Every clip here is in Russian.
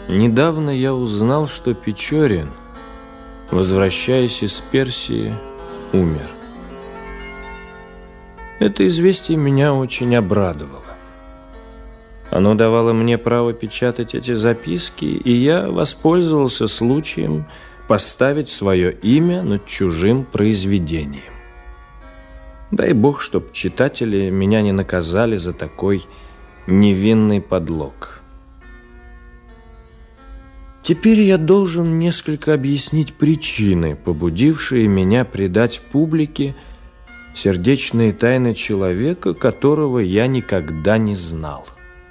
Недавно я узнал, что Печорин, возвращаясь из Персии, умер. Это известие меня очень обрадовало. Оно давало мне право печатать эти записки, и я воспользовался случаем поставить свое имя над чужим произведением. Дай Бог, чтоб читатели меня не наказали за такой невинный подлог. Теперь я должен несколько объяснить причины, побудившие меня предать публике сердечные тайны человека, которого я никогда не знал.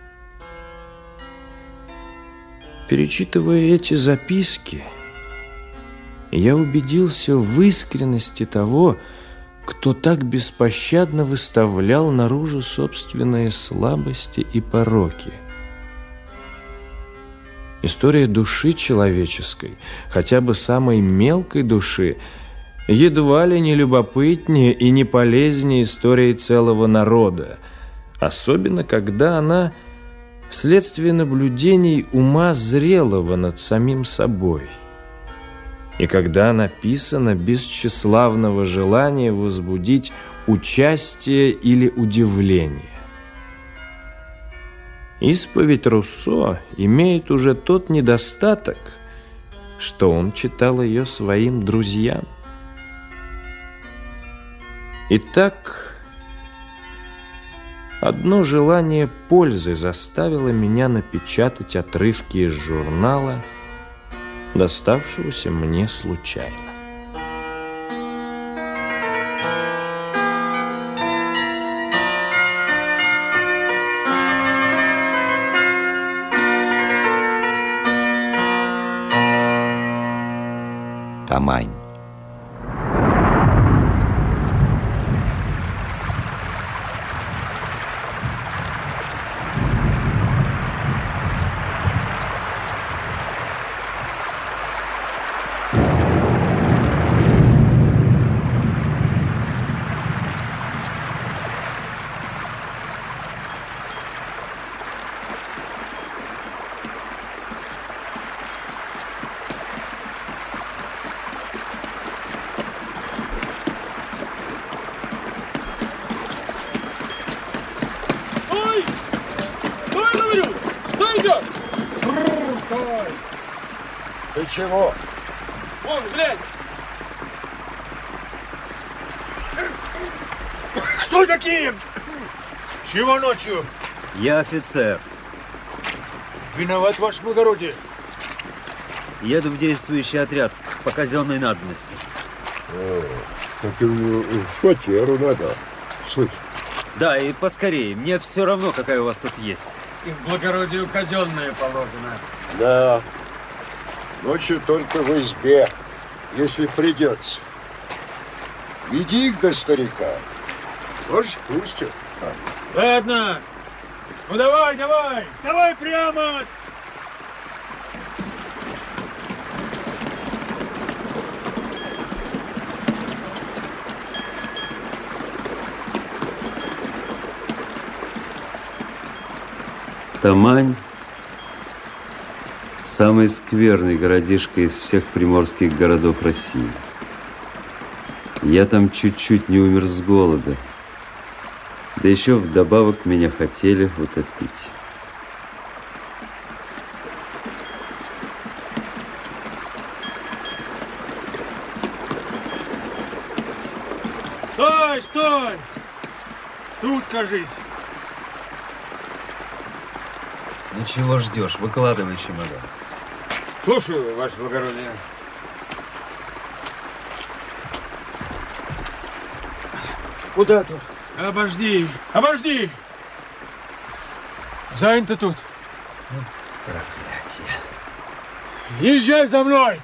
Перечитывая эти записки, я убедился в искренности того, кто так беспощадно выставлял наружу собственные слабости и пороки. История души человеческой, хотя бы самой мелкой души, едва ли не любопытнее и не полезнее истории целого народа, особенно когда она вследствие наблюдений ума зрелого над самим собой, и когда написано без тщеславного желания возбудить участие или удивление. Исповедь Руссо имеет уже тот недостаток, что он читал ее своим друзьям. Итак, одно желание пользы заставило меня напечатать отрывки из журнала, доставшегося мне случайно. Тамань. Ты чего? Вон, глянь! Что такие? Чего ночью? Я офицер. Виноват, ваше благородие. Еду в действующий отряд по казенной надобности. Так в фатеру надо. Слышь. Да, и поскорее. Мне все равно, какая у вас тут есть. И в благородию казенное положено. Да. Ночью только в избе, если придется. Веди их до старика. Может, пустят. Ладно. Ну давай, давай. Давай прямо. Тамань – самый скверный городишко из всех приморских городов России. Я там чуть-чуть не умер с голода. Да еще вдобавок меня хотели утопить. Стой, стой! Тут, кажись. Ну чего ждешь? Выкладывай чемодан. Слушаю, ваше благородие. Куда тут? Обожди, обожди! Занято тут. Проклятие. Езжай за мной!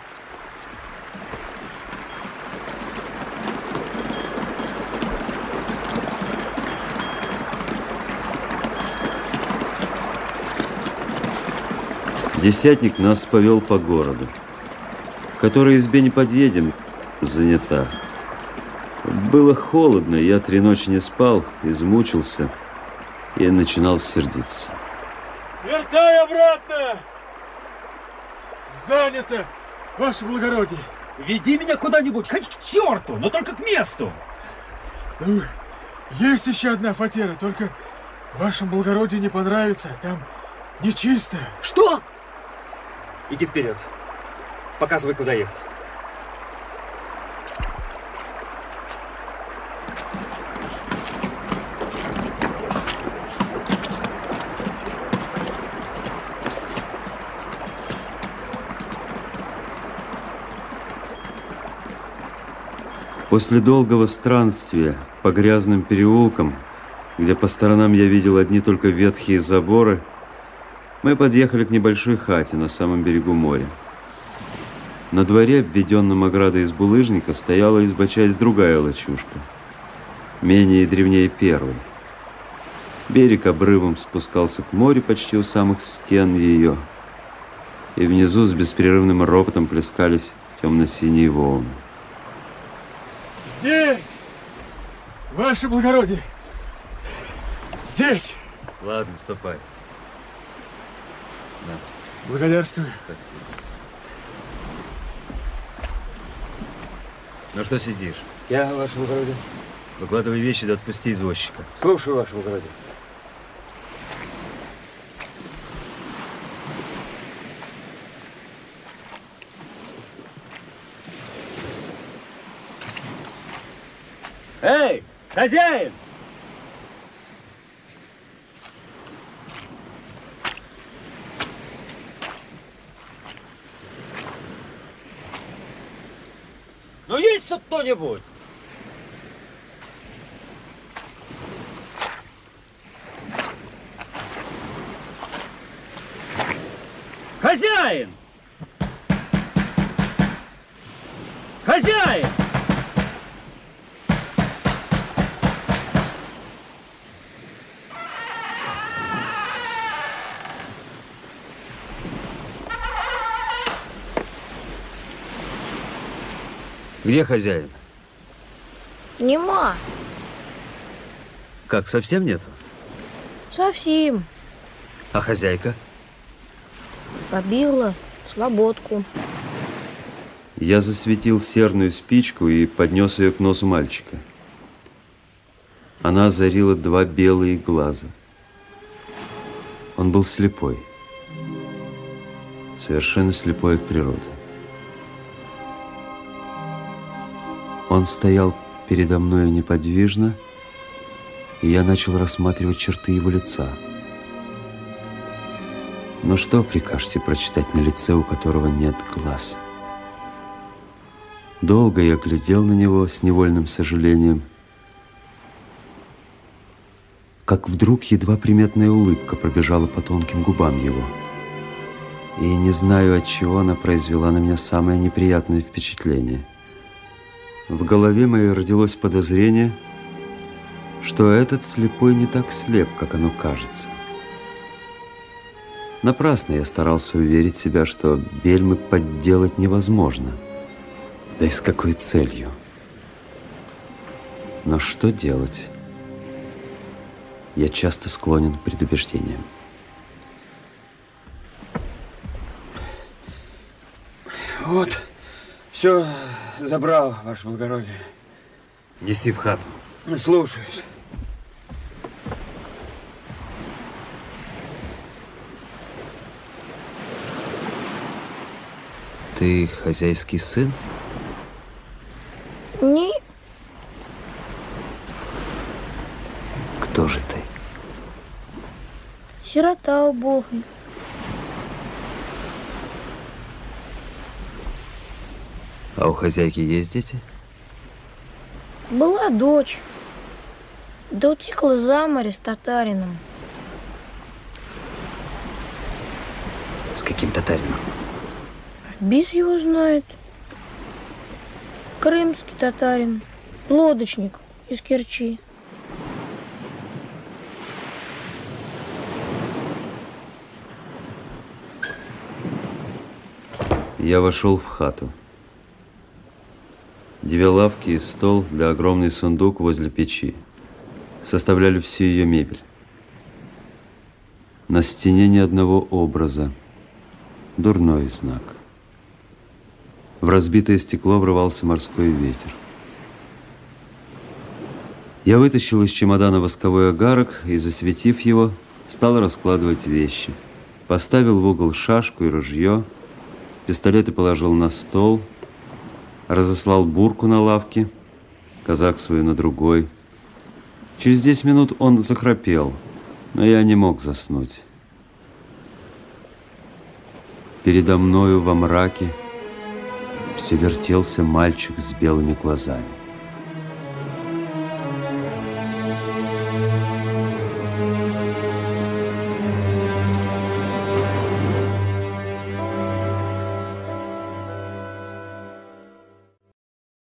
Десятник нас повел по городу. К которой избе не подъедем, занята. Было холодно, я 3 ночи не спал, измучился и начинал сердиться. Вертай обратно! Занято, ваше благородие. Веди меня куда-нибудь, хоть к черту, но только к месту. Ну, есть еще одна фатера, только вашему благородию не понравится. Там нечисто. Что? Иди вперед. Показывай, куда ехать. После долгого странствия по грязным переулкам, где по сторонам я видел одни только ветхие заборы, мы подъехали к небольшой хате на самом берегу моря. На дворе, обведенном оградой из булыжника, стояла изба-часть другая лачушка, менее и древнее первой. Берег обрывом спускался к морю почти у самых стен ее, и внизу с беспрерывным ропотом плескались темно-синие волны. Здесь, ваше благородие. Здесь. Ладно, ступай. На. Благодарствую. Спасибо. Ну что сидишь? Я, ваше благородие. Выкладывай вещи да отпусти извозчика. Слушаю, ваше благородие. Эй, хозяин! Ну есть тут кто-нибудь? Хозяин! Хозяин! Где хозяин? Нема. Как, совсем нету? Совсем. А хозяйка? Побила в слободку. Я засветил серную спичку и поднес ее к носу мальчика. Она озарила два белые глаза. Он был слепой. Совершенно слепой от природы. Он стоял передо мною неподвижно, и я начал рассматривать черты его лица. Но что прикажете прочитать на лице, у которого нет глаз? Долго я глядел на него с невольным сожалением, как вдруг едва приметная улыбка пробежала по тонким губам его. И не знаю, от чего она произвела на меня самое неприятное впечатление. В голове моей родилось подозрение, что этот слепой не так слеп, как оно кажется. Напрасно я старался уверить себя, что бельмы подделать невозможно. Да и с какой целью? Но что делать? Я часто склонен к предубеждениям. Вот, все забрал, ваше благородие. Неси в хату. Слушаюсь. Ты хозяйский сын? Не, Кто же ты? сирота убогая. А у хозяйки есть дети? Была дочь. Да утекла за море с татарином. С каким татарином? Бис его знает. Крымский татарин. Лодочник из Керчи. Я вошел в хату. Две лавки и стол да огромный сундук возле печи составляли всю ее мебель. На стене ни одного образа. Дурной знак. В разбитое стекло врывался морской ветер. Я вытащил из чемодана восковой огарок и, засветив его, стал раскладывать вещи. Поставил в угол шашку и ружье, пистолеты положил на стол, разослал бурку на лавке, казак свою на другой. Через 10 минут он захрапел, но я не мог заснуть. Передо мною во мраке все вертелся мальчик с белыми глазами.